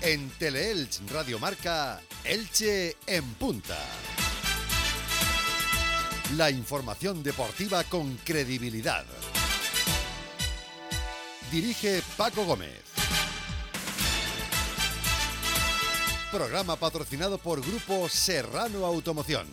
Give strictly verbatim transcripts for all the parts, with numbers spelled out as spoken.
En Teleelch Radio Marca, Elche en punta. La información deportiva con credibilidad. Dirige Paco Gómez. Programa patrocinado por Grupo Serrano Automoción.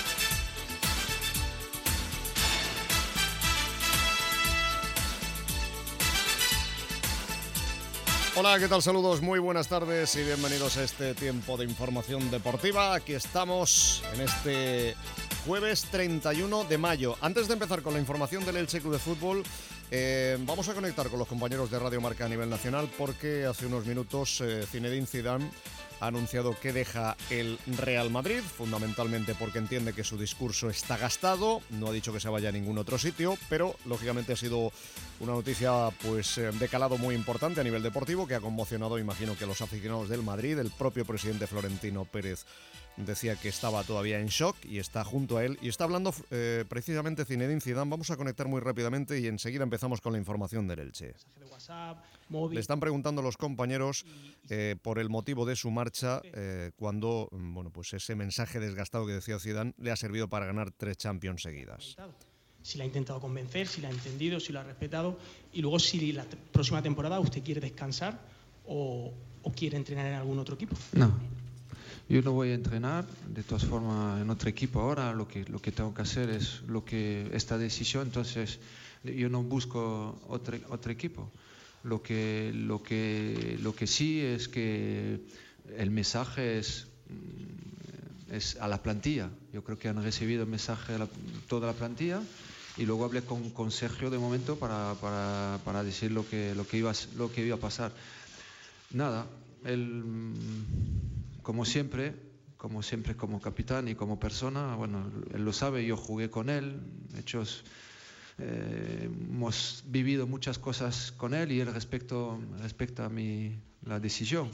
Hola, ¿qué tal? Saludos, muy buenas tardes y bienvenidos a este tiempo de información deportiva. Aquí estamos en este jueves treinta y uno de mayo. Antes de empezar con la información del Elche Club de Fútbol, eh, vamos a conectar con los compañeros de Radio Marca a nivel nacional porque hace unos minutos eh, Zinedine Zidane ha anunciado que deja el Real Madrid, fundamentalmente porque entiende que su discurso está gastado, no ha dicho que se vaya a ningún otro sitio, pero lógicamente ha sido una noticia pues de calado muy importante a nivel deportivo que ha conmocionado, imagino, que a los aficionados del Madrid. El propio presidente Florentino Pérez decía que estaba todavía en shock y está junto a él y está hablando eh, precisamente Zinedine Zidane. Vamos a conectar muy rápidamente y enseguida empezamos con la información del Elche. Le están preguntando los compañeros eh, por el motivo de su marcha eh, cuando bueno, pues ese mensaje desgastado que decía Zidane le ha servido para ganar tres Champions seguidas. Si la ha intentado convencer, si la ha entendido, si la ha respetado y luego si la próxima temporada usted quiere descansar o, o quiere entrenar en algún otro equipo. No, yo no voy a entrenar de todas formas en otro equipo ahora. Lo que, lo que tengo que hacer es lo que esta decisión, entonces yo no busco otro, otro equipo. Lo que, lo, que, lo que sí es que el mensaje es, es a la plantilla. Yo creo que han recibido el mensaje a la, toda la plantilla. Y luego hablé con, con Sergio de momento para, para, para decir lo que, lo, que iba, lo que iba a pasar. Nada, él, como siempre, como siempre como capitán y como persona, bueno, él lo sabe, yo jugué con él, hechos, eh, hemos vivido muchas cosas con él y él respecto, respecta a mi, la decisión.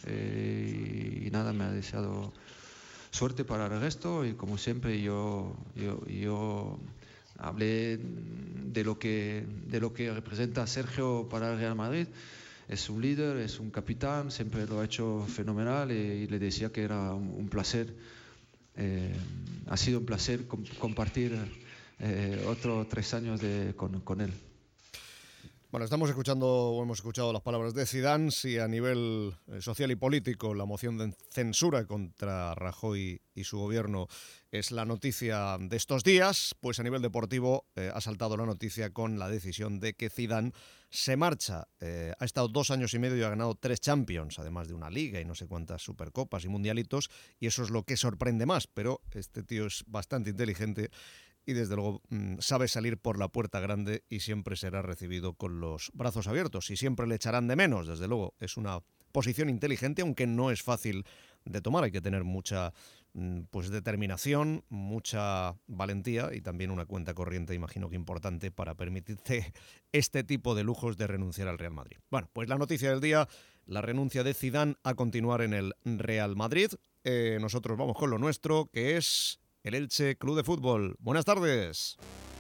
Eh, y nada, me ha deseado suerte para el resto y como siempre yo... yo, yo hablé de lo que de lo que representa Sergio para el Real Madrid. Es un líder, es un capitán, siempre lo ha hecho fenomenal y, y le decía que era un, un placer. Eh, ha sido un placer com- compartir eh, otros tres años de, con, con él. Bueno, estamos escuchando, o hemos escuchado las palabras de Zidane. Si a nivel social y político la moción de censura contra Rajoy y su gobierno es la noticia de estos días, pues a nivel deportivo eh, ha saltado la noticia con la decisión de que Zidane se marcha. Eh, ha estado dos años y medio y ha ganado tres Champions, además de una Liga y no sé cuántas Supercopas y Mundialitos, y eso es lo que sorprende más, pero este tío es bastante inteligente y desde luego mmm, sabe salir por la puerta grande y siempre será recibido con los brazos abiertos y siempre le echarán de menos. Desde luego es una posición inteligente, aunque no es fácil de tomar. Hay que tener mucha mmm, pues determinación, mucha valentía y también una cuenta corriente, imagino que importante, para permitirte este tipo de lujos de renunciar al Real Madrid. Bueno, pues la noticia del día, la renuncia de Zidane a continuar en el Real Madrid. Eh, nosotros vamos con lo nuestro, que es el Elche Club de Fútbol. Buenas tardes.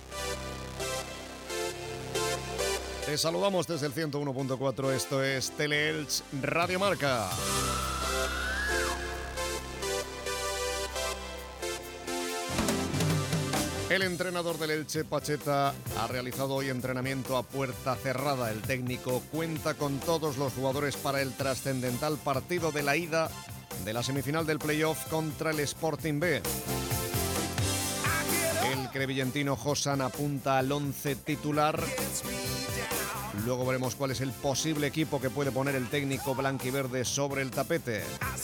Te saludamos desde el ciento uno punto cuatro. Esto es Teleelch Radio Marca. El entrenador del Elche, Pacheta, ha realizado hoy entrenamiento a puerta cerrada. El técnico cuenta con todos los jugadores para el trascendental partido de la ida de la semifinal del playoff contra el Sporting B. El crevillentino Josán apunta al once titular. Luego veremos cuál es el posible equipo que puede poner el técnico blanquiverde sobre el tapete.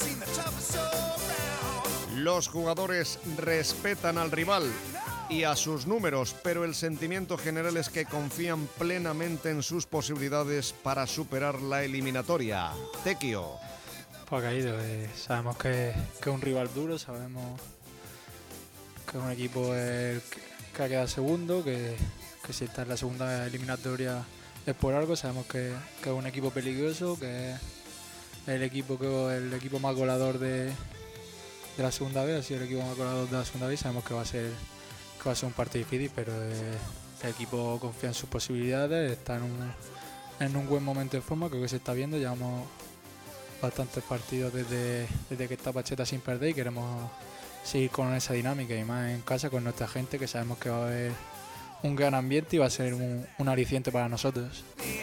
Los jugadores respetan al rival y a sus números, pero el sentimiento general es que confían plenamente en sus posibilidades para superar la eliminatoria. Tequio. Pues ha caído, eh, sabemos que, que es un rival duro, sabemos que es un equipo el que ha quedado segundo, que, que si está en la segunda eliminatoria es por algo. Sabemos que, que es un equipo peligroso, que es el equipo, que, el equipo más goleador de, de la segunda vez, ha sido el equipo más goleador de la segunda vez. Sabemos que va a ser, que va a ser un partido difícil, pero eh, el equipo confía en sus posibilidades, está en un, en un buen momento de forma, creo que se está viendo. Llevamos bastantes partidos desde, desde que está Pacheta sin perder y queremos seguir con esa dinámica y más en casa con nuestra gente, que sabemos que va a haber un gran ambiente y va a ser un, un aliciente para nosotros.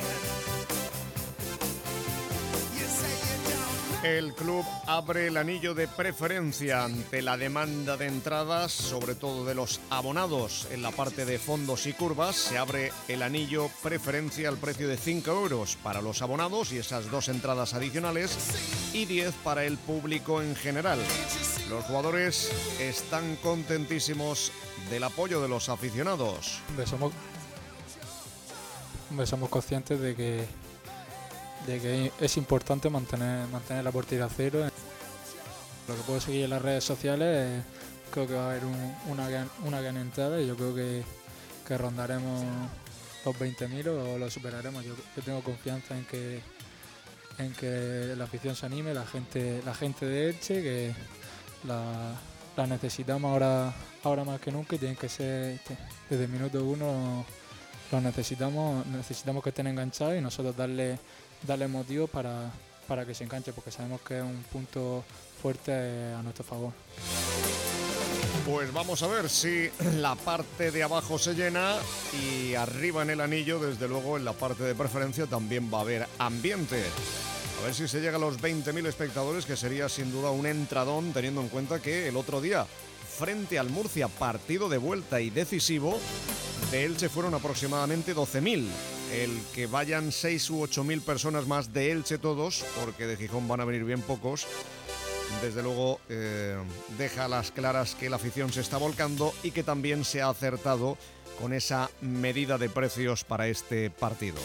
El club abre el anillo de preferencia ante la demanda de entradas, sobre todo de los abonados. En la parte de fondos y curvas se abre el anillo preferencia al precio de cinco euros para los abonados y esas dos entradas adicionales y diez para el público en general. Los jugadores están contentísimos del apoyo de los aficionados. Hombre, somos, hombre, somos conscientes de que de que es importante mantener mantener la portería a cero. Lo que puedo seguir en las redes sociales, eh, creo que va a haber un, una, gran, una gran entrada y yo creo que, que rondaremos los veinte mil o lo superaremos. Yo, yo tengo confianza en que en que la afición se anime, la gente la gente de Elche, que la, la necesitamos ahora ahora más que nunca y tienen que ser desde el minuto uno los necesitamos necesitamos que estén enganchados y nosotros darle darle motivo para, para que se enganche, porque sabemos que es un punto fuerte a nuestro favor. Pues vamos a ver si la parte de abajo se llena y arriba en el anillo, desde luego en la parte de preferencia también va a haber ambiente. A ver si se llega a los veinte mil espectadores, que sería sin duda un entradón, teniendo en cuenta que el otro día, frente al Murcia, partido de vuelta y decisivo, de Elche fueron aproximadamente doce mil. El que vayan seis u ocho mil personas más de Elche todos, porque de Gijón van a venir bien pocos, desde luego eh, deja a las claras que la afición se está volcando y que también se ha acertado con esa medida de precios para este partido.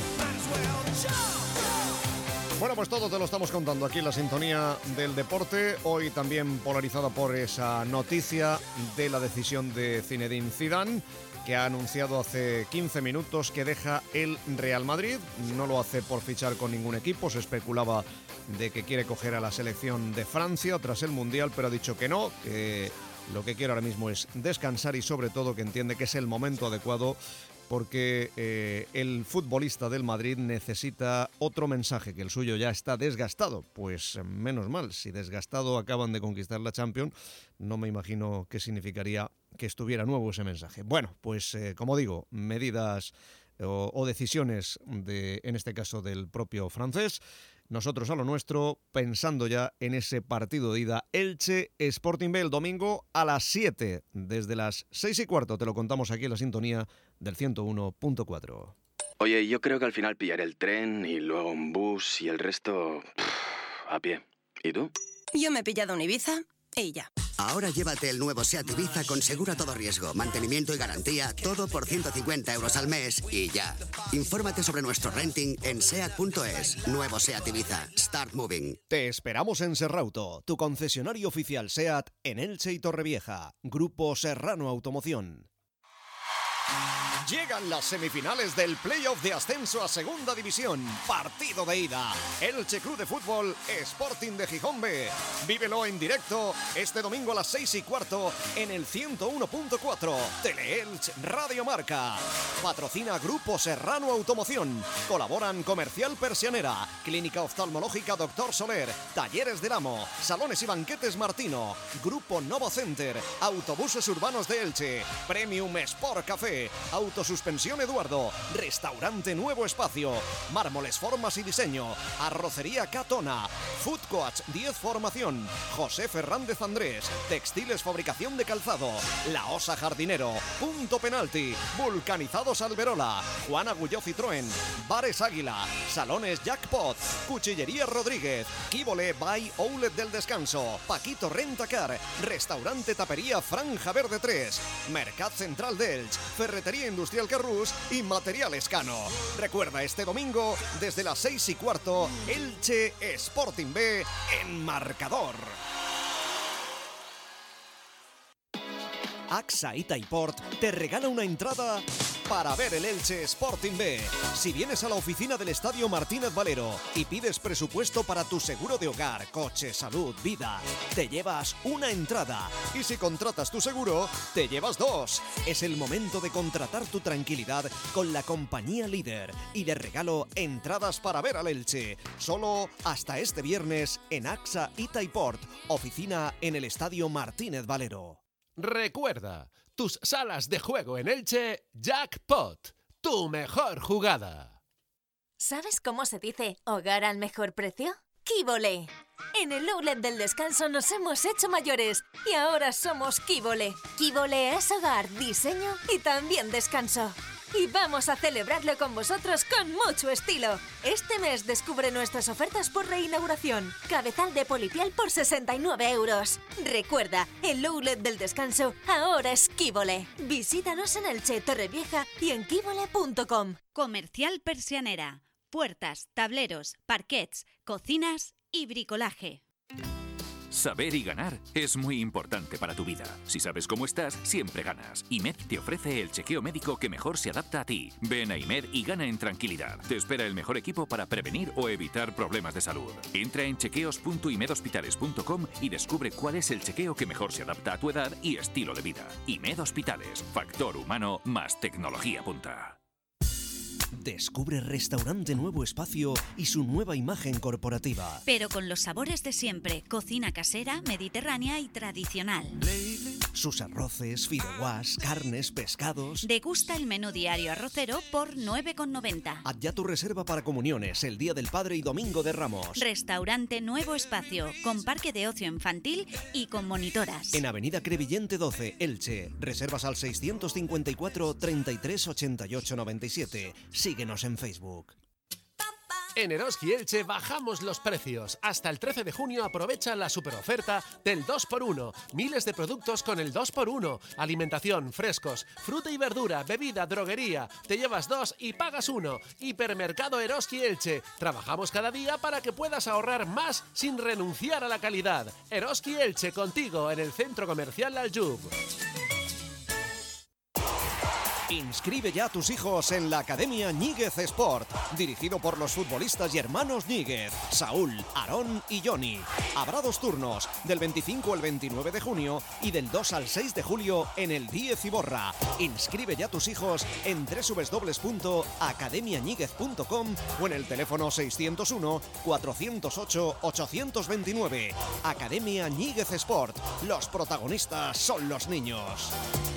Bueno, pues todo te lo estamos contando aquí en la sintonía del deporte, hoy también polarizada por esa noticia de la decisión de Zinedine Zidane, que ha anunciado hace quince minutos que deja el Real Madrid. No lo hace por fichar con ningún equipo, se especulaba de que quiere coger a la selección de Francia tras el Mundial, pero ha dicho que no, que lo que quiere ahora mismo es descansar y sobre todo que entiende que es el momento adecuado porque eh, el futbolista del Madrid necesita otro mensaje, que el suyo ya está desgastado. Pues menos mal, si desgastado acaban de conquistar la Champions, no me imagino qué significaría que estuviera nuevo ese mensaje. Bueno, pues eh, como digo, medidas o, o decisiones, de, en este caso del propio francés. Nosotros a lo nuestro, pensando ya en ese partido de ida Elche Sporting B el domingo a las siete, desde las seis y cuarto, te lo contamos aquí en la sintonía del ciento uno punto cuatro. Oye, yo creo que al final pillaré el tren y luego un bus y el resto pff, a pie. ¿Y tú? Yo me he pillado un Ibiza y ya. Ahora llévate el nuevo SEAT Ibiza con seguro a todo riesgo, mantenimiento y garantía, todo por ciento cincuenta euros al mes y ya. Infórmate sobre nuestro renting en seat punto es. Nuevo SEAT Ibiza. Start moving. Te esperamos en Serrauto, tu concesionario oficial SEAT en Elche y Torrevieja. Grupo Serrano Automoción. Llegan las semifinales del playoff de ascenso a Segunda División. Partido de ida. Elche Club de Fútbol, Sporting de Gijón B. Vívelo en directo este domingo a las seis y cuarto en el ciento uno punto cuatro. Teleelch Radio Marca. Patrocina Grupo Serrano Automoción. Colaboran Comercial Persianera, Clínica Oftalmológica Doctor Soler, Talleres del Amo, Salones y Banquetes Martino, Grupo Novo Center, Autobuses Urbanos de Elche, Premium Sport Café, Autosuspensión Eduardo, Restaurante Nuevo Espacio, Mármoles Formas y Diseño, Arrocería Catona, Food Coach diez Formación, José Fernández Andrés, Textiles Fabricación de Calzado, La Osa Jardinero, Punto Penalti, Vulcanizados Alberola, Juan Agulló Citroën, Bares Águila, Salones Jackpot, Cuchillería Rodríguez, Quívole by Outlet del Descanso, Paquito Rentacar, Restaurante Tapería Franja Verde tres, Mercat Central de Elche, Ferretería Industrial Carrús y Materiales Cano. Recuerda, este domingo, desde las seis y cuarto, Elche Sporting B en marcador. AXA y Taiport te regala una entrada para ver el Elche Sporting B. Si vienes a la oficina del Estadio Martínez Valero y pides presupuesto para tu seguro de hogar, coche, salud, vida, te llevas una entrada. Y si contratas tu seguro, te llevas dos. Es el momento de contratar tu tranquilidad con la compañía líder y de regalo entradas para ver al Elche. Solo hasta este viernes en AXA Itaiport, oficina en el Estadio Martínez Valero. Recuerda, tus salas de juego en Elche, Jackpot, tu mejor jugada. ¿Sabes cómo se dice hogar al mejor precio? ¡Quívole! En el outlet del descanso nos hemos hecho mayores y ahora somos Quívole. Quívole es hogar, diseño y también descanso. Y vamos a celebrarlo con vosotros con mucho estilo. Este mes descubre nuestras ofertas por reinauguración. Cabezal de Polipiel por sesenta y nueve euros. Recuerda, el outlet del descanso ahora es Quívole. Visítanos en Elche, Torrevieja y en quívole punto com. Comercial Persianera. Puertas, tableros, parquets, cocinas y bricolaje. Saber y ganar es muy importante para tu vida. Si sabes cómo estás, siempre ganas. IMED te ofrece el chequeo médico que mejor se adapta a ti. Ven a IMED y gana en tranquilidad. Te espera el mejor equipo para prevenir o evitar problemas de salud. Entra en chequeos punto imed hospitales punto com y descubre cuál es el chequeo que mejor se adapta a tu edad y estilo de vida. IMED Hospitales. Factor humano más tecnología punta. Descubre Restaurante Nuevo Espacio y su nueva imagen corporativa. Pero con los sabores de siempre, cocina casera, mediterránea y tradicional. Sus arroces, fideuás, carnes, pescados. Degusta el menú diario arrocero por nueve con noventa. Haz ya tu reserva para comuniones, el Día del Padre y Domingo de Ramos. Restaurante Nuevo Espacio, con parque de ocio infantil y con monitoras. En Avenida Crevillente doce, Elche. Reservas al seiscientos cincuenta y cuatro, treinta y tres, ochenta y ocho, noventa y siete. Síguenos en Facebook. En Eroski Elche bajamos los precios. Hasta el trece de junio aprovecha la superoferta del dos por uno. Miles de productos con el dos por uno. Alimentación, frescos, fruta y verdura, bebida, droguería. Te llevas dos y pagas uno. Hipermercado Eroski Elche. Trabajamos cada día para que puedas ahorrar más sin renunciar a la calidad. Eroski Elche, contigo en el Centro Comercial Aljub. Inscribe ya a tus hijos en la Academia Ñíguez Sport, dirigido por los futbolistas y hermanos Ñíguez, Saúl, Aarón y Johnny. Habrá dos turnos, del veinticinco al veintinueve de junio y del dos al seis de julio en el Díez Iborra. Inscribe ya a tus hijos en doble u doble u doble u punto academia ñíguez punto com o en el teléfono seiscientos uno, cuatrocientos ocho, ochocientos veintinueve. Academia Ñíguez Sport, los protagonistas son los niños.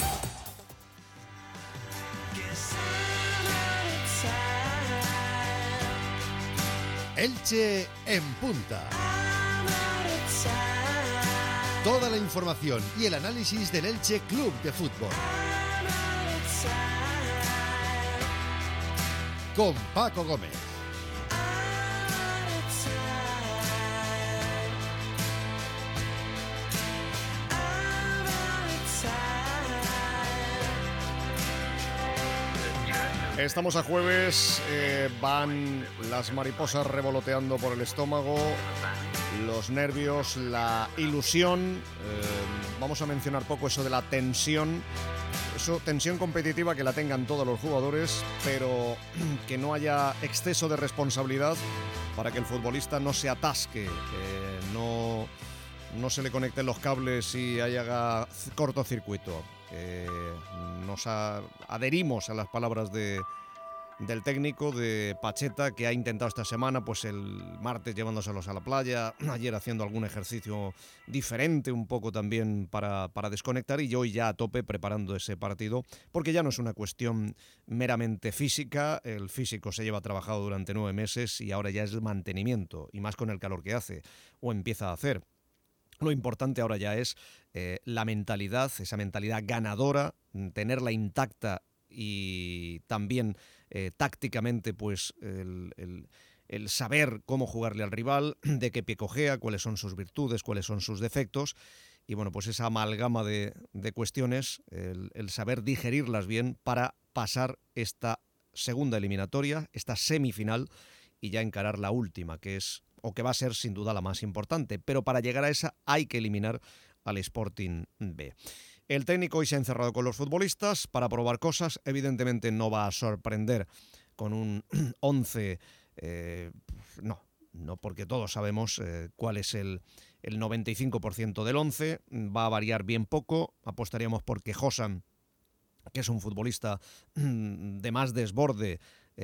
Elche en punta. Toda la información y el análisis del Elche Club de Fútbol. Con Paco Gómez. Estamos a jueves, eh, van las mariposas revoloteando por el estómago, los nervios, la ilusión, eh, vamos a mencionar poco eso de la tensión, eso, tensión competitiva que la tengan todos los jugadores, pero que no haya exceso de responsabilidad para que el futbolista no se atasque, eh, no, no se le conecten los cables y haga cortocircuito. Eh, nos a, adherimos a las palabras de, del técnico de Pacheta, que ha intentado esta semana, pues el martes llevándoselos a la playa, ayer haciendo algún ejercicio diferente un poco también para, para desconectar, y hoy ya a tope preparando ese partido, porque ya no es una cuestión meramente física, el físico se lleva trabajado durante nueve meses y ahora ya es el mantenimiento, y más con el calor que hace o empieza a hacer. Lo importante ahora ya es eh, la mentalidad, esa mentalidad ganadora, tenerla intacta y también eh, tácticamente pues el, el, el saber cómo jugarle al rival, de qué pie cojea, cuáles son sus virtudes, cuáles son sus defectos. Y bueno, pues esa amalgama de, de cuestiones, el, el saber digerirlas bien para pasar esta segunda eliminatoria, esta semifinal, y ya encarar la última, que es o que va a ser sin duda la más importante, pero para llegar a esa hay que eliminar al Sporting B. El técnico hoy se ha encerrado con los futbolistas para probar cosas. Evidentemente no va a sorprender con un once, eh, no, no porque todos sabemos eh, cuál es el, el noventa y cinco por ciento del once. Va a variar bien poco. Apostaríamos porque Josan, que es un futbolista de más desborde,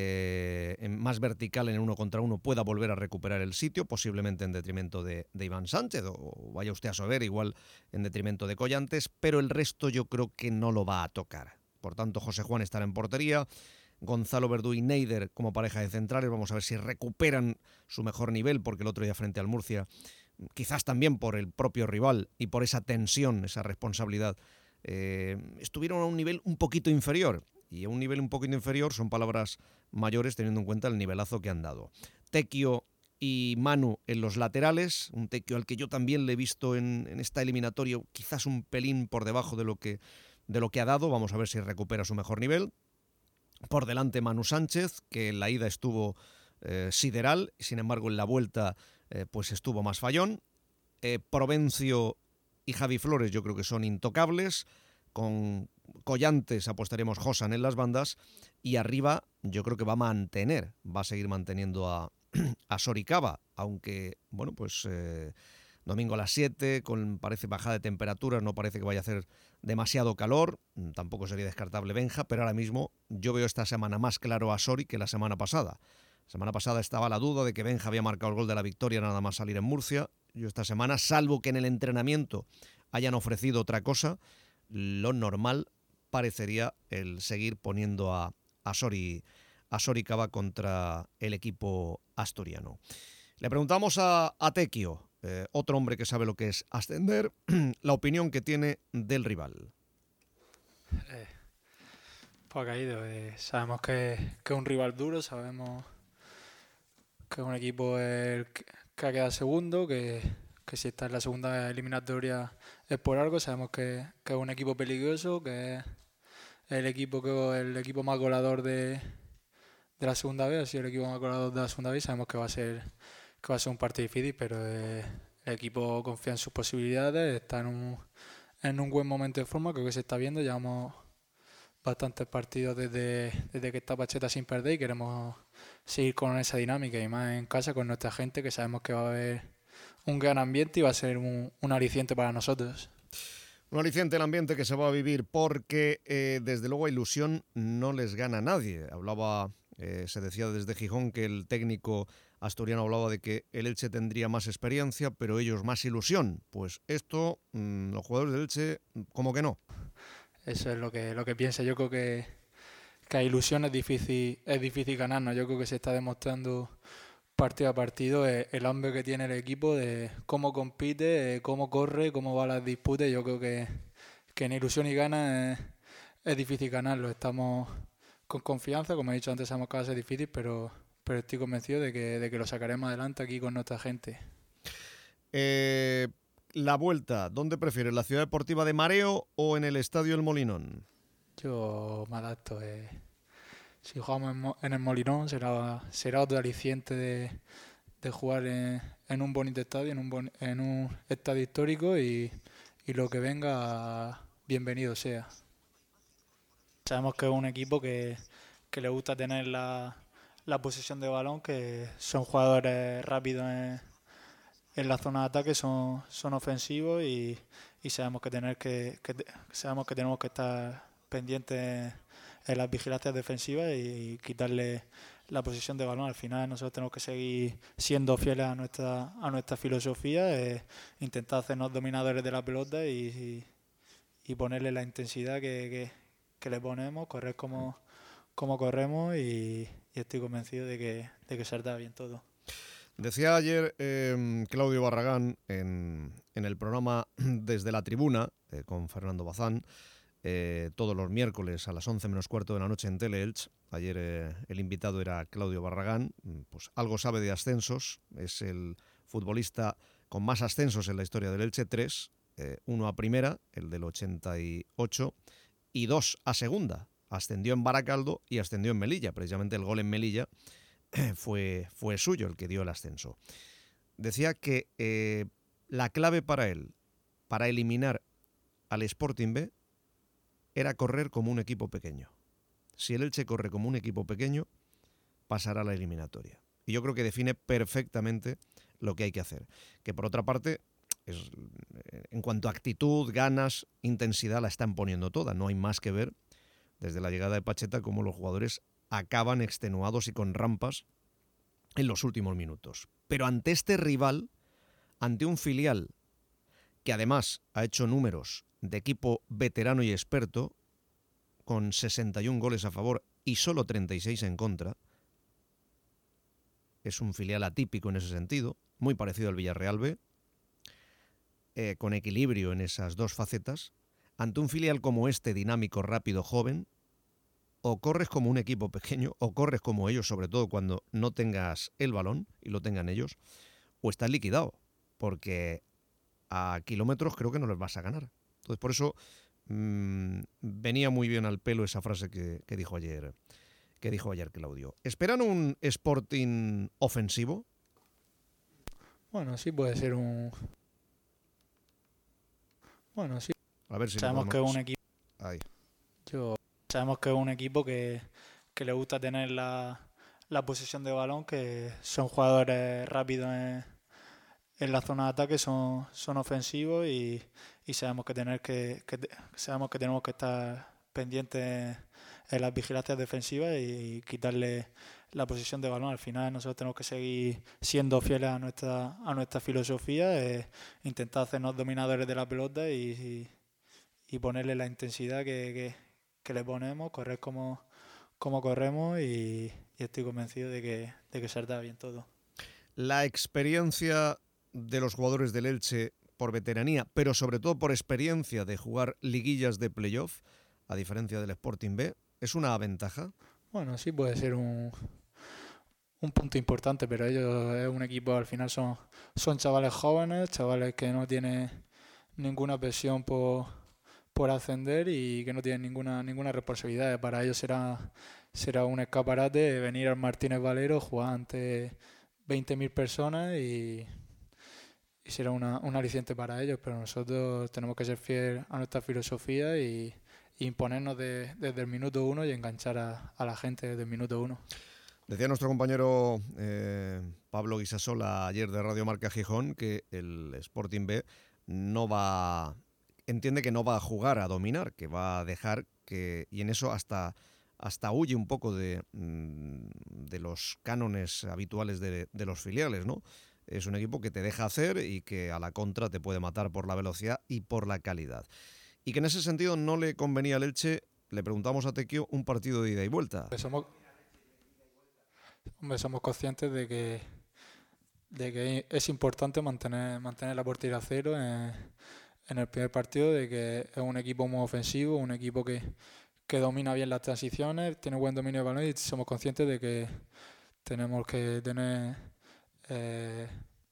eh, más vertical en el uno contra uno, pueda volver a recuperar el sitio, posiblemente en detrimento de, de Iván Sánchez, o vaya usted a saber, igual en detrimento de Collantes, pero el resto yo creo que no lo va a tocar. Por tanto, José Juan estará en portería, Gonzalo Verdú y Neider como pareja de centrales. Vamos a ver si recuperan su mejor nivel, porque el otro día frente al Murcia, quizás también por el propio rival y por esa tensión, esa responsabilidad, eh, estuvieron a un nivel un poquito inferior. Y a un nivel un poquito inferior son palabras mayores teniendo en cuenta el nivelazo que han dado. Tequio y Manu en los laterales, un Tequio al que yo también le he visto en, en esta eliminatoria quizás un pelín por debajo de lo que, de lo que ha dado. Vamos a ver si recupera su mejor nivel. Por delante Manu Sánchez, que en la ida estuvo eh, sideral, sin embargo en la vuelta eh, pues estuvo más fallón. Eh, Provencio y Javi Flores yo creo que son intocables. Con Collantes apostaremos Josan en las bandas, y arriba yo creo que va a mantener, va a seguir manteniendo a, a Soricaba, aunque, bueno, pues eh, domingo a las siete, con parece bajada de temperaturas, no parece que vaya a hacer demasiado calor, tampoco sería descartable Benja, pero ahora mismo yo veo esta semana más claro a Sori que la semana pasada. La semana pasada estaba la duda de que Benja había marcado el gol de la victoria nada más salir en Murcia. Yo esta semana, salvo que en el entrenamiento hayan ofrecido otra cosa, lo normal parecería el seguir poniendo a, a Sori a Soricaba contra el equipo asturiano. Le preguntamos a, a Tequio, eh, otro hombre que sabe lo que es ascender, la opinión que tiene del rival. Eh, pues ha caído. Eh, sabemos que, que es un rival duro, sabemos que es un equipo el, que ha quedado segundo, que, que si está en la segunda eliminatoria es por algo. Sabemos que, que es un equipo peligroso, que es el equipo que el equipo más goleador de, de la segunda vez, ha sido el equipo más goleador de la segunda vez. Sabemos que va a ser que va a ser un partido difícil, pero eh, el equipo confía en sus posibilidades, está en un en un buen momento de forma, creo que se está viendo. Llevamos bastantes partidos desde, desde que está Pacheta sin perder y queremos seguir con esa dinámica, y más en casa con nuestra gente, que sabemos que va a haber un gran ambiente y va a ser un, un aliciente para nosotros. Un aliciente el ambiente que se va a vivir, porque eh, desde luego a ilusión no les gana nadie. Hablaba, eh, se decía desde Gijón que el técnico asturiano hablaba de que el Elche tendría más experiencia, pero ellos más ilusión. Pues esto, mmm, los jugadores del Elche, como que no. Eso es lo que lo que pienso. Yo creo que, que a ilusión es difícil, es difícil ganarnos. Yo creo que se está demostrando partido a partido el, el hambre que tiene el equipo, de cómo compite, cómo corre, cómo va las disputas. Yo creo que, que en ilusión y ganas es, es difícil ganarlo. Estamos con confianza, como he dicho antes, sabemos que va a ser difícil, pero, pero estoy convencido de que, de que lo sacaremos adelante aquí con nuestra gente. Eh... La vuelta, ¿dónde prefieres? ¿La Ciudad Deportiva de Mareo o en el Estadio El Molinón? Yo me adapto. Eh. Si jugamos en el Molinón será, será otro aliciente de, de jugar en, en un bonito estadio, en un, bon, en un estadio histórico, y, y lo que venga, bienvenido sea. Sabemos que es un equipo que, que le gusta tener la, la posesión de balón, que son jugadores rápidos en en la zona de ataque, son, son ofensivos, y, y sabemos que tener que, que sabemos que tenemos que estar pendientes en las vigilancias defensivas y, y quitarle la posesión de balón. Al final nosotros tenemos que seguir siendo fieles a nuestra a nuestra filosofía, eh, intentar hacernos dominadores de la pelota y, y, y ponerle la intensidad que, que, que le ponemos, correr como, como corremos, y, y estoy convencido de que, de que saldrá bien todo. Decía ayer eh, Claudio Barragán en, en el programa Desde la Tribuna, eh, con Fernando Bazán, eh, todos los miércoles a las once menos cuarto de la noche en Teleelch. Ayer eh, el invitado era Claudio Barragán, pues algo sabe de ascensos, es el futbolista con más ascensos en la historia del Elche, tres, eh, uno a primera, el del ochenta y ocho, y dos a segunda. Ascendió en Baracaldo y ascendió en Melilla, precisamente el gol en Melilla Fue, fue suyo el que dio el ascenso. Decía que eh, la clave para él, para eliminar al Sporting B, era correr como un equipo pequeño. Si el Elche corre como un equipo pequeño, pasará a la eliminatoria. Y yo creo que define perfectamente lo que hay que hacer. Que por otra parte, es, en cuanto a actitud, ganas, intensidad, la están poniendo toda. No hay más que ver desde la llegada de Pacheta cómo los jugadores acaban extenuados y con rampas en los últimos minutos. Pero ante este rival, ante un filial que además ha hecho números de equipo veterano y experto, con sesenta y un goles a favor y solo treinta y seis en contra, es un filial atípico en ese sentido, muy parecido al Villarreal B, eh, con equilibrio en esas dos facetas. Ante un filial como este, dinámico, rápido, joven, o corres como un equipo pequeño, o corres como ellos, sobre todo cuando no tengas el balón y lo tengan ellos, o estás liquidado, porque a kilómetros creo que no les vas a ganar. Entonces, por eso mmm, venía muy bien al pelo esa frase que, que dijo ayer que dijo ayer Claudio. ¿Esperan un Sporting ofensivo? Bueno, sí puede ser un... Bueno, sí. A ver si sabemos no que es un equipo... Ahí. Yo... Sabemos que es un equipo que, que le gusta tener la, la posesión de balón, que son jugadores rápidos en, en la zona de ataque, son, son ofensivos y, y sabemos que tener que, que sabemos que tenemos que estar pendientes en las vigilancias defensivas y, y quitarle la posesión de balón. Al final nosotros tenemos que seguir siendo fieles a nuestra a nuestra filosofía, eh, intentar hacernos dominadores de la pelota y, y, y ponerle la intensidad que, que, que le ponemos, correr como, como corremos y, y estoy convencido de que, de que saldrá bien todo. La experiencia de los jugadores del Elche por veteranía, pero sobre todo por experiencia de jugar liguillas de playoff, a diferencia del Sporting B, ¿es una ventaja? Bueno, sí puede ser un, un punto importante, pero ellos es un equipo, al final son, son chavales jóvenes, chavales que no tienen ninguna presión por, por ascender y que no tienen ninguna ninguna responsabilidad. Para ellos será, será un escaparate venir al Martínez Valero, jugar ante veinte mil personas y, y será una, un aliciente para ellos, pero nosotros tenemos que ser fieles a nuestra filosofía y imponernos de, desde el minuto uno y enganchar a, a la gente desde el minuto uno. Decía nuestro compañero eh, Pablo Guisasola ayer de Radio Marca Gijón que el Sporting B no va, entiende que no va a jugar a dominar, que va a dejar que, y en eso hasta, hasta huye un poco de, de los cánones habituales de, de los filiales, ¿no? Es un equipo que te deja hacer y que a la contra te puede matar por la velocidad y por la calidad. Y que en ese sentido no le convenía al Elche, le preguntamos a Tequio, un partido de ida y vuelta. Somos, hombre, somos conscientes de que, de que es importante mantener, mantener la portería a cero en, en el primer partido, de que es un equipo muy ofensivo, un equipo que, que domina bien las transiciones, tiene buen dominio de balón y somos conscientes de que tenemos que tener eh,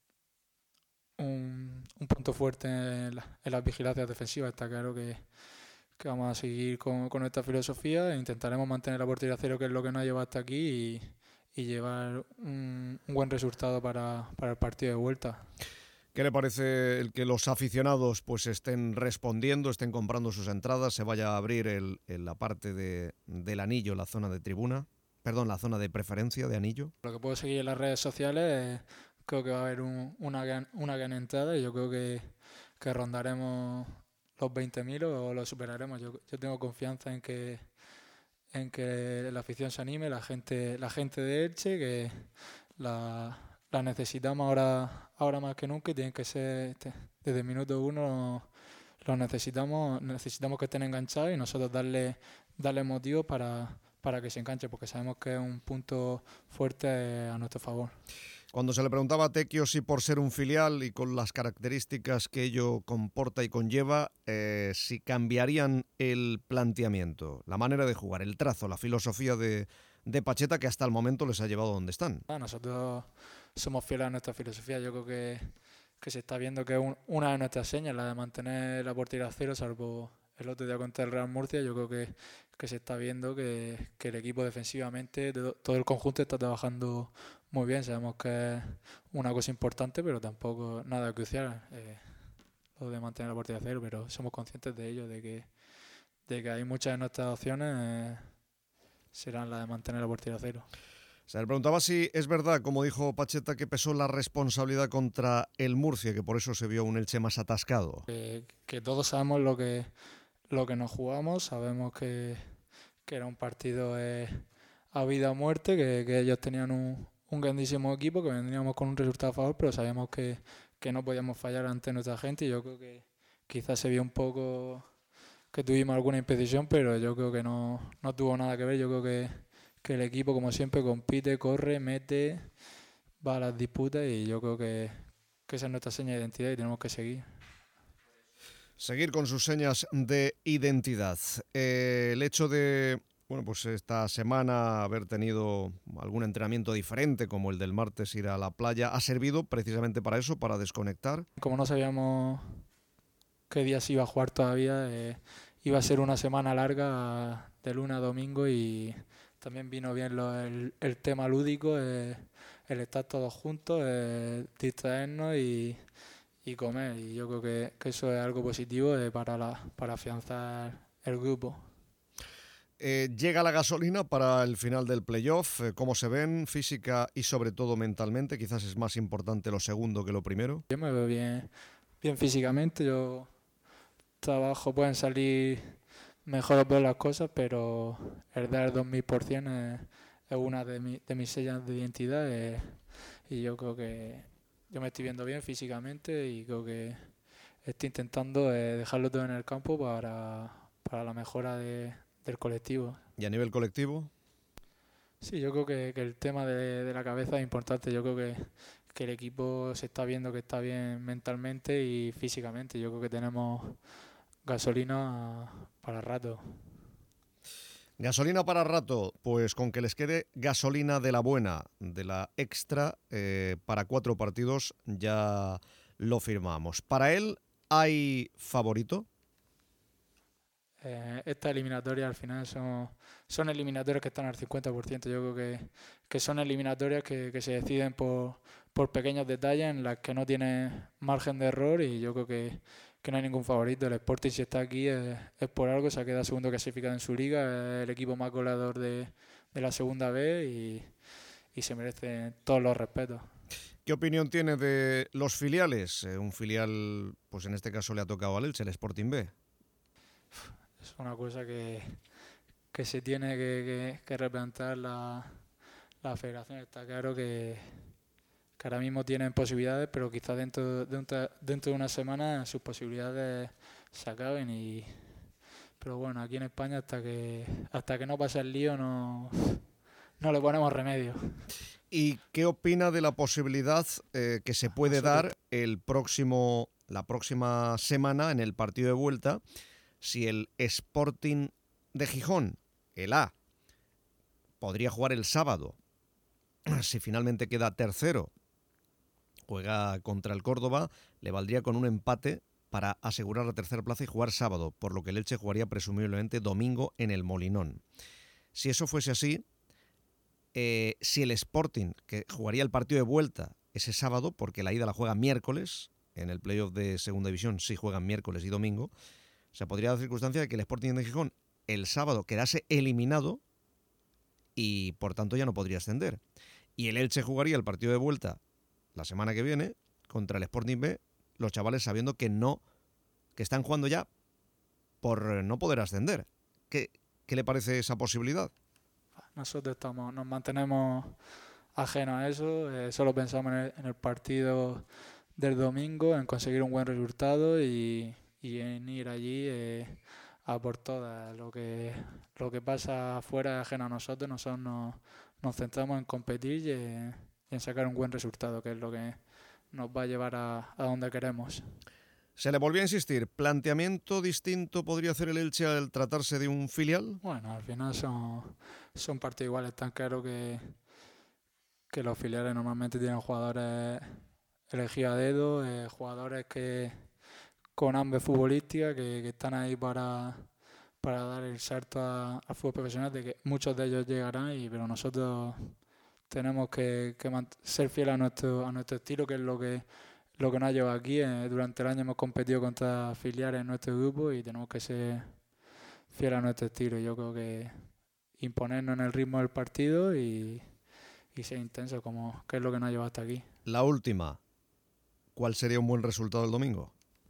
Un, un punto fuerte en, la, en las vigilancias defensivas. Está claro que, que vamos a seguir con, con nuestra filosofía e intentaremos mantener la portería a cero, que es lo que nos ha llevado hasta aquí, y, y llevar un, un buen resultado para, para el partido de vuelta. ¿Qué le parece el que los aficionados pues estén respondiendo, estén comprando sus entradas, se vaya a abrir el, el la parte de, del anillo, la zona de tribuna, perdón, la zona de preferencia de anillo? Lo que puedo seguir en las redes sociales es... Creo que va a haber un, una, gran, una gran entrada y yo creo que, que rondaremos los veinte mil o lo superaremos. Yo, yo tengo confianza en que en que la afición se anime, la gente la gente de Elche, que la, la necesitamos ahora ahora más que nunca y tienen que ser desde el minuto uno. Los necesitamos necesitamos que estén enganchados y nosotros darle darle motivo para, para que se enganche, porque sabemos que es un punto fuerte a nuestro favor. Cuando se le preguntaba a Tequio si por ser un filial y con las características que ello comporta y conlleva, eh, si cambiarían el planteamiento, la manera de jugar, el trazo, la filosofía de, de Pacheta, que hasta el momento les ha llevado donde están. Nosotros somos fieles a nuestra filosofía. Yo creo que, que se está viendo que es un, una de nuestras señas, la de mantener la portería a cero, salvo el otro día contra el Real Murcia. Yo creo que, que se está viendo que, que el equipo defensivamente, todo el conjunto está trabajando muy bien. Sabemos que es una cosa importante, pero tampoco nada crucial, eh, lo de mantener la portería a cero, pero somos conscientes de ello, de que, de que hay muchas de nuestras opciones eh, serán las de mantener la portería a cero. Se le preguntaba si es verdad, como dijo Pacheta, que pesó la responsabilidad contra el Murcia, que por eso se vio un Elche más atascado. Que, que todos sabemos lo que, lo que nos jugamos, sabemos que, que era un partido eh, a vida o muerte, que, que ellos tenían un, un grandísimo equipo, que veníamos con un resultado a favor, pero sabíamos que, que no podíamos fallar ante nuestra gente y yo creo que quizás se vio un poco que tuvimos alguna imprecisión, pero yo creo que no, no tuvo nada que ver, yo creo que que el equipo, como siempre, compite, corre, mete, va a las disputas y yo creo que, que esa es nuestra seña de identidad y tenemos que seguir. Seguir con sus señas de identidad. Eh, el hecho de, bueno, pues esta semana haber tenido algún entrenamiento diferente, como el del martes ir a la playa, ¿ha servido precisamente para eso, para desconectar? Como no sabíamos qué día se iba a jugar todavía, eh, iba a ser una semana larga de lunes a domingo y también vino bien lo, el, el tema lúdico, eh, el estar todos juntos, eh, distraernos y, y comer. Y yo creo que, que eso es algo positivo eh, para, la, para afianzar el grupo. Eh, llega la gasolina para el final del playoff. Eh, ¿Cómo se ven física y sobre todo mentalmente? Quizás es más importante lo segundo que lo primero. Yo me veo bien, bien físicamente. Yo trabajo, pueden salir mejor o peor las cosas, pero el dar dos mil por ciento es, es una de, mi, de mis señas de identidad eh, y yo creo que yo me estoy viendo bien físicamente y creo que estoy intentando eh, dejarlo todo en el campo para, para la mejora de, del colectivo. ¿Y a nivel colectivo? Sí, yo creo que, que el tema de, de la cabeza es importante. Yo creo que, que el equipo se está viendo que está bien mentalmente y físicamente. Yo creo que tenemos gasolina para rato. Gasolina para rato, pues con que les quede gasolina de la buena, de la extra, eh, para cuatro partidos ya lo firmamos. ¿Para él hay favorito? Eh, esta eliminatoria al final son, son eliminatorias que están al cincuenta por ciento. Yo creo que, que son eliminatorias que, que se deciden por, por pequeños detalles en las que no tienen margen de error y yo creo que que no hay ningún favorito. El Sporting, si está aquí, es, es por algo, se ha quedado segundo clasificado en su liga, es el equipo más goleador de, de la segunda B y, y se merece todos los respetos. ¿Qué opinión tiene de los filiales? Eh, un filial, pues en este caso le ha tocado al Elche, el Sporting B. Es una cosa que, que se tiene que, que, que replantear la, la federación. Está claro que que ahora mismo tienen posibilidades, pero quizás dentro de, un, dentro de una semana sus posibilidades se acaben. Y, pero bueno, aquí en España hasta que hasta que no pase el lío no, no le ponemos remedio. ¿Y qué opina de la posibilidad eh, que se puede dar el próximo, la próxima semana en el partido de vuelta si el Sporting de Gijón, el A, podría jugar el sábado, si finalmente queda tercero, juega contra el Córdoba, le valdría con un empate para asegurar la tercera plaza y jugar sábado, por lo que el Elche jugaría presumiblemente domingo en el Molinón. Si eso fuese así, eh, si el Sporting, que jugaría el partido de vuelta ese sábado, porque la ida la juega miércoles, en el playoff de segunda división sí juegan miércoles y domingo, se podría dar la circunstancia de que el Sporting de Gijón el sábado quedase eliminado y por tanto ya no podría ascender. Y el Elche jugaría el partido de vuelta la semana que viene contra el Sporting B, los chavales sabiendo que no, que están jugando ya por no poder ascender. ¿Qué, qué le parece esa posibilidad? Nosotros estamos, nos mantenemos ajenos a eso, eh, solo pensamos en el, en el partido del domingo, en conseguir un buen resultado y, y en ir allí eh, a por todas. Lo que, lo que pasa afuera es ajeno a nosotros, nosotros nos, nos centramos en competir y en, y en sacar un buen resultado, que es lo que nos va a llevar a, a donde queremos. Se le volvió a insistir, ¿planteamiento distinto podría hacer el Elche al tratarse de un filial? Bueno, al final son, son partidos iguales, tan claro que, que los filiales normalmente tienen jugadores elegidos a dedo, eh, jugadores que con hambre futbolística, que, que están ahí para, para dar el salto al fútbol profesional, de que muchos de ellos llegarán, y pero nosotros tenemos que, que ser fieles a nuestro, a nuestro estilo, que es lo que, lo que nos ha llevado aquí. Eh, durante el año hemos competido contra filiales en nuestro grupo y tenemos que ser fiel a nuestro estilo. Yo creo que imponernos en el ritmo del partido y, y ser intenso, como que es lo que nos ha llevado hasta aquí. La última, ¿cuál sería un buen resultado el domingo?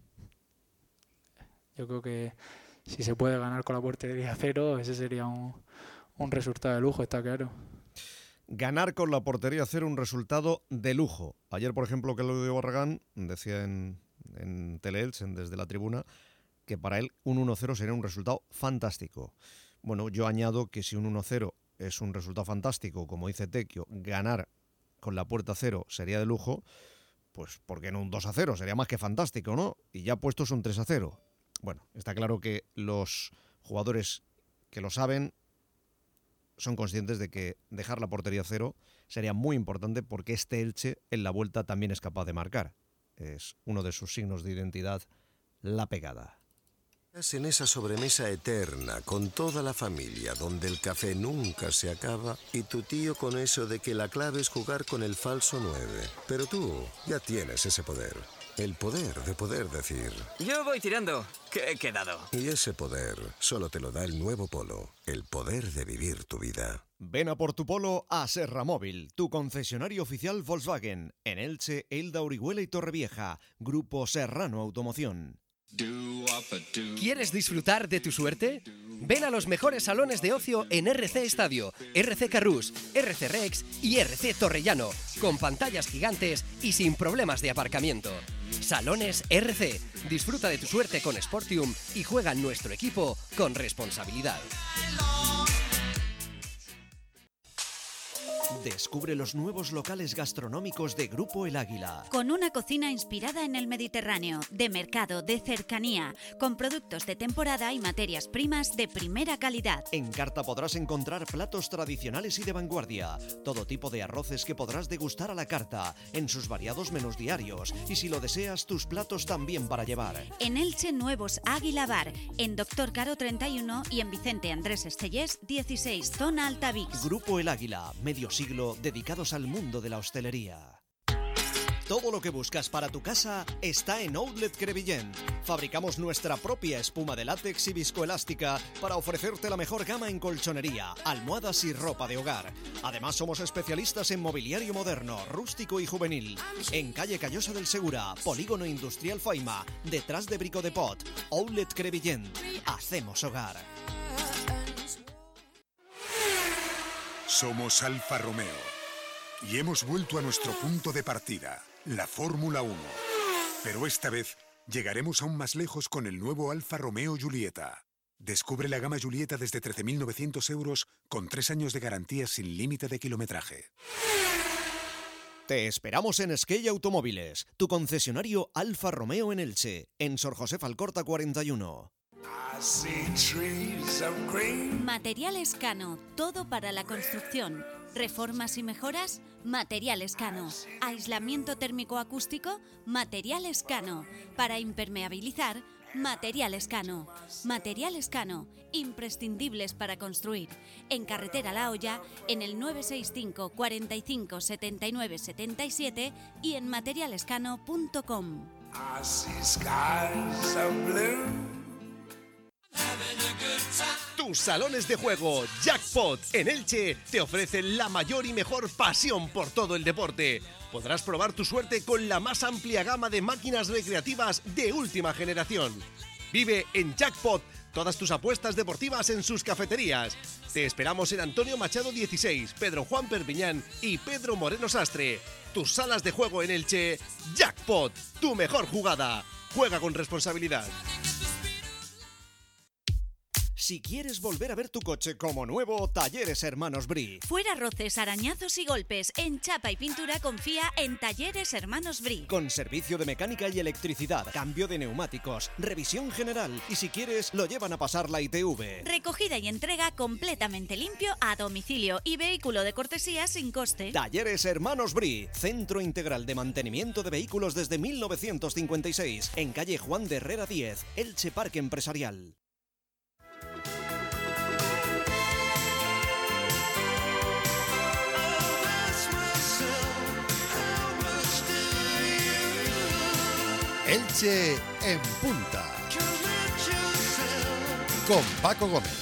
Yo creo que si se puede ganar con la portería cero, ese sería un, un resultado de lujo, está claro. Ganar con la portería cero, un resultado de lujo. Ayer, por ejemplo, Claudio Barragán decía en, en Teleelch, desde la tribuna, que para él un uno cero sería un resultado fantástico. Bueno, yo añado que si un uno cero es un resultado fantástico, como dice Tequio, ganar con la puerta cero sería de lujo, pues ¿por qué no un dos a cero? Sería más que fantástico, ¿no? Y ya puestos un tres a cero. Bueno, está claro que los jugadores que lo saben son conscientes de que dejar la portería cero sería muy importante, porque este Elche en la vuelta también es capaz de marcar. Es uno de sus signos de identidad, la pegada. En esa sobremesa eterna con toda la familia, donde el café nunca se acaba, y tu tío con eso de que la clave es jugar con el falso nueve. Pero tú ya tienes ese poder. El poder de poder decir: yo voy tirando, que he quedado. Y ese poder solo te lo da el nuevo Polo, el poder de vivir tu vida. Ven a por tu Polo a Serra Móvil, tu concesionario oficial Volkswagen, en Elche, Elda, Orihuela y Torrevieja. Grupo Serrano Automoción. ¿Quieres disfrutar de tu suerte? Ven a los mejores salones de ocio en R C Estadio, R C Carrús, R C Rex y R C Torrellano, con pantallas gigantes y sin problemas de aparcamiento. Salones R C. Disfruta de tu suerte con Sportium y juega en nuestro equipo con responsabilidad. Descubre los nuevos locales gastronómicos de Grupo El Águila. Con una cocina inspirada en el Mediterráneo, de mercado, de cercanía, con productos de temporada y materias primas de primera calidad. En carta podrás encontrar platos tradicionales y de vanguardia, todo tipo de arroces que podrás degustar a la carta, en sus variados menús diarios, y si lo deseas, tus platos también para llevar. En Elche, nuevos Águila Bar, en Doctor Caro treinta y uno y en Vicente Andrés Estellés dieciséis, zona Altavix. Grupo El Águila, medio siglo dedicados al mundo de la hostelería. Todo lo que buscas para tu casa está en Outlet Crevillent. Fabricamos nuestra propia espuma de látex y viscoelástica para ofrecerte la mejor gama en colchonería, almohadas y ropa de hogar. Además, somos especialistas en mobiliario moderno, rústico y juvenil. En calle Callosa del Segura, Polígono Industrial Faima, detrás de Brico de Pot. Outlet Crevillent. Hacemos hogar. Somos Alfa Romeo y hemos vuelto a nuestro punto de partida, la Fórmula uno. Pero esta vez llegaremos aún más lejos con el nuevo Alfa Romeo Giulietta. Descubre la gama Giulietta desde trece mil novecientos euros con tres años de garantía sin límite de kilometraje. Te esperamos en Skate Automóviles, tu concesionario Alfa Romeo en Elche, en Sor José Alcorta cuarenta y uno. Materiales Cano, todo para la construcción. Reformas y mejoras, Materiales Cano. Aislamiento térmico acústico, Materiales Cano. Para impermeabilizar, Materiales Cano. Materiales Cano, imprescindibles para construir. En Carretera La Hoya, en el nueve seis cinco, cuarenta y cinco, setenta y nueve, setenta y siete y en materialescano punto com. Tus salones de juego Jackpot en Elche te ofrecen la mayor y mejor pasión por todo el deporte. Podrás probar tu suerte con la más amplia gama de máquinas recreativas de última generación. Vive en Jackpot todas tus apuestas deportivas en sus cafeterías. Te esperamos en Antonio Machado dieciséis, Pedro Juan Perpiñán y Pedro Moreno Sastre. Tus salas de juego en Elche, Jackpot, tu mejor jugada. Juega con responsabilidad. Si quieres volver a ver tu coche como nuevo, Talleres Hermanos Bri. Fuera roces, arañazos y golpes. En chapa y pintura confía en Talleres Hermanos Bri. Con servicio de mecánica y electricidad, cambio de neumáticos, revisión general y si quieres lo llevan a pasar la I T V. Recogida y entrega completamente limpio a domicilio y vehículo de cortesía sin coste. Talleres Hermanos Bri, centro integral de mantenimiento de vehículos desde mil novecientos cincuenta y seis, en calle Juan de Herrera diez, Elche Parque Empresarial. Elche en punta. con Paco Gómez.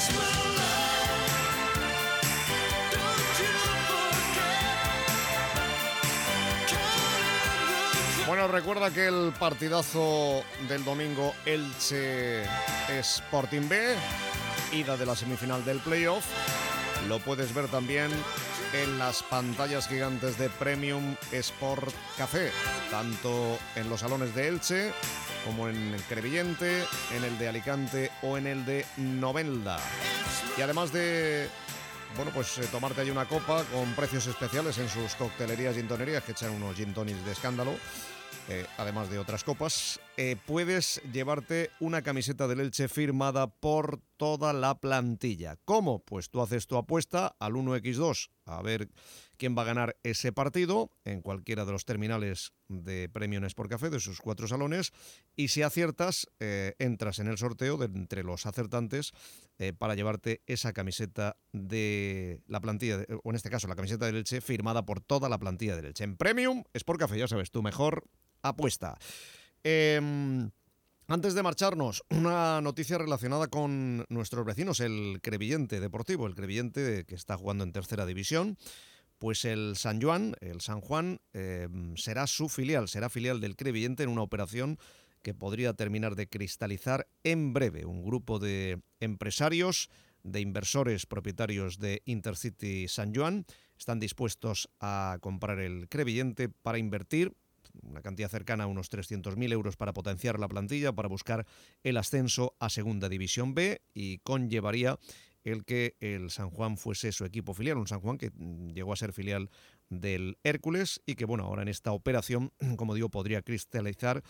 Bueno, recuerda que el partidazo del domingo Elche Sporting B, ida de la semifinal del playoff, lo puedes ver también en las pantallas gigantes de Premium Sport Café, tanto en los salones de Elche como en el Crevillente, en el de Alicante o en el de Novelda. Y además de, bueno, pues eh, tomarte ahí una copa con precios especiales en sus coctelerías y gintonerías, que echan unos gin tonics de escándalo, eh, además de otras copas, eh, puedes llevarte una camiseta del Elche firmada por toda la plantilla. ¿Cómo? Pues tú haces tu apuesta al uno equis dos a ver quién va a ganar ese partido en cualquiera de los terminales de Premium Sport Café de sus cuatro salones, y si aciertas, eh, entras en el sorteo de entre los acertantes eh, para llevarte esa camiseta de la plantilla, de, o en este caso la camiseta del Elche firmada por toda la plantilla del Elche. En Premium Sport Café, ya sabes, tu mejor apuesta. Eh, Antes de marcharnos, una noticia relacionada con nuestros vecinos, el Crevillente Deportivo, el Crevillente que está jugando en tercera división. Pues el San Juan, el San Juan eh, será su filial, será filial del Crevillente en una operación que podría terminar de cristalizar en breve. Un grupo de empresarios, de inversores propietarios de Intercity San Juan, están dispuestos a comprar el Crevillente para invertir una cantidad cercana a unos trescientos mil euros para potenciar la plantilla, para buscar el ascenso a Segunda División B, y conllevaría el que el San Juan fuese su equipo filial, un San Juan que llegó a ser filial del Hércules y que, bueno, ahora en esta operación, como digo, podría cristalizar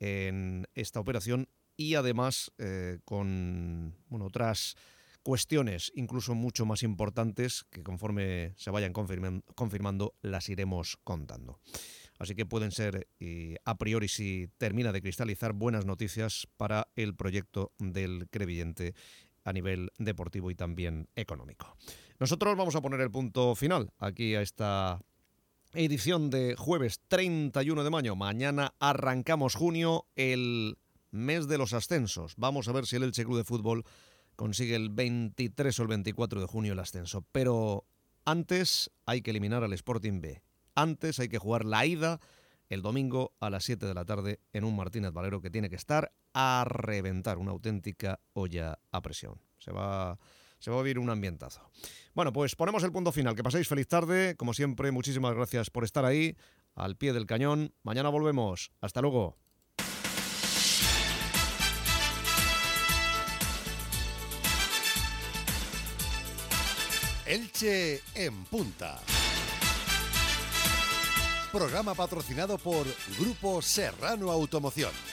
en esta operación y además eh, con, bueno, otras cuestiones incluso mucho más importantes que conforme se vayan confirmando, confirmando las iremos contando. Así que pueden ser, y a priori, si termina de cristalizar, buenas noticias para el proyecto del Crevillente a nivel deportivo y también económico. Nosotros vamos a poner el punto final aquí a esta edición de jueves treinta y uno de mayo. Mañana arrancamos junio, el mes de los ascensos. Vamos a ver si el Elche Club de Fútbol consigue el veintitrés o el veinticuatro de junio el ascenso. Pero antes hay que eliminar al Sporting B. Antes hay que jugar la ida el domingo a las siete de la tarde en un Martínez Valero que tiene que estar a reventar, una auténtica olla a presión. Se va, se va a vivir un ambientazo. Bueno, pues ponemos el punto final. Que paséis feliz tarde. Como siempre, muchísimas gracias por estar ahí, al pie del cañón. Mañana volvemos. Hasta luego. Elche en punta. Programa patrocinado por Grupo Serrano Automoción.